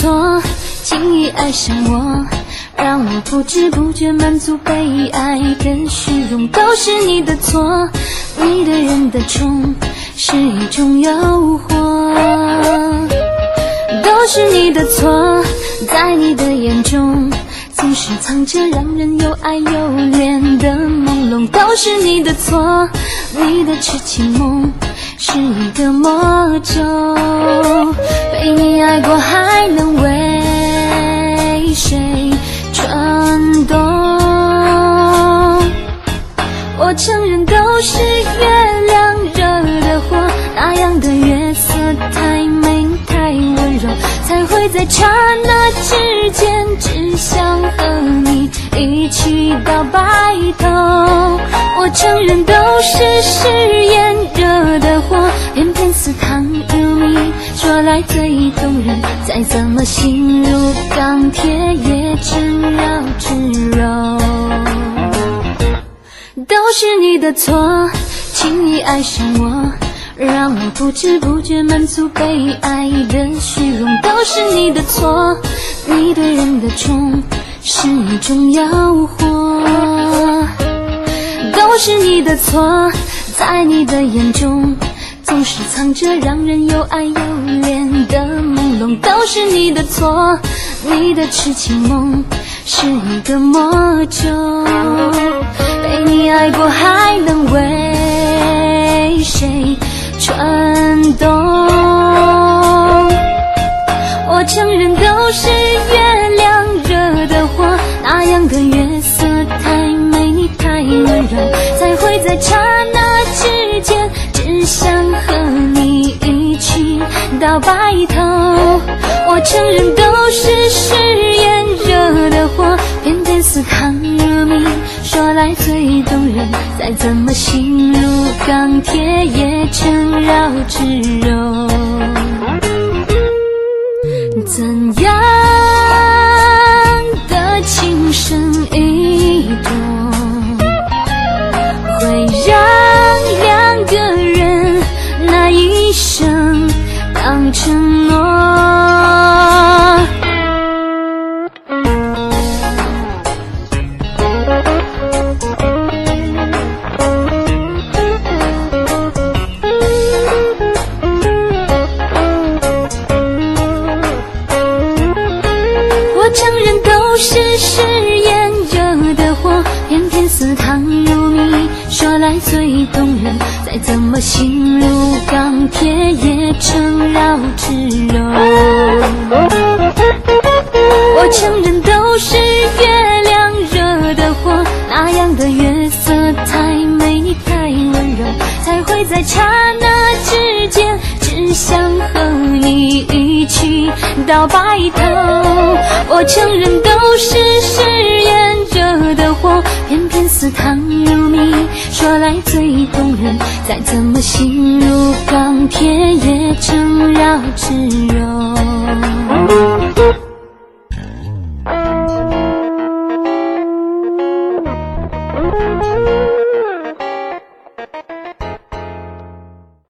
错，轻易爱上我，让我不知不觉满足被爱的虚荣，都是你的错，你对人的宠是一种诱惑，都是你的错，在你的眼中总是藏着让人又爱又恋的朦胧，都是你的错，你的痴情梦是一个魔咒，被你爱过还能为谁转动？我承认都是月亮惹的祸，那样的月色太美太温柔，才会在刹那之间只想和你一起到白头。我承认都是誓言惹的祸，偏偏似糖如蜜，说来最动人，再怎么心如钢铁也缠绕炙热，都是你的错，轻易爱上我，让我不知不觉满足被爱的虚荣，都是你的错，你对人的宠是一种诱惑，都是你的错，在你的眼中总是藏着让人又爱又恋的朦胧，都是你的错，你的痴情梦是一个魔咒，被你爱过还能为谁转动？我承认都是月亮惹的祸，那样的月色太美太温柔，才会在刹那之间只想和你一起到白头。我承认都是誓言惹的祸，偏偏似糖如蜜，说来最动人，再怎么心如钢铁也缠绕炙热。怎样的情深意重，会让两个人那一生当承诺？承认都是誓言惹的祸，偏偏似糖如蜜，说来最动人，再怎么心如钢铁也缠绕炙热。我承认都是月亮惹的祸，那样的月色太美太温柔，才会在刹那之间只想和你一起到白头。我承认都是誓言惹的祸，偏偏似糖如蜜，说来最动人，再怎么心如钢铁也缠绕炙热。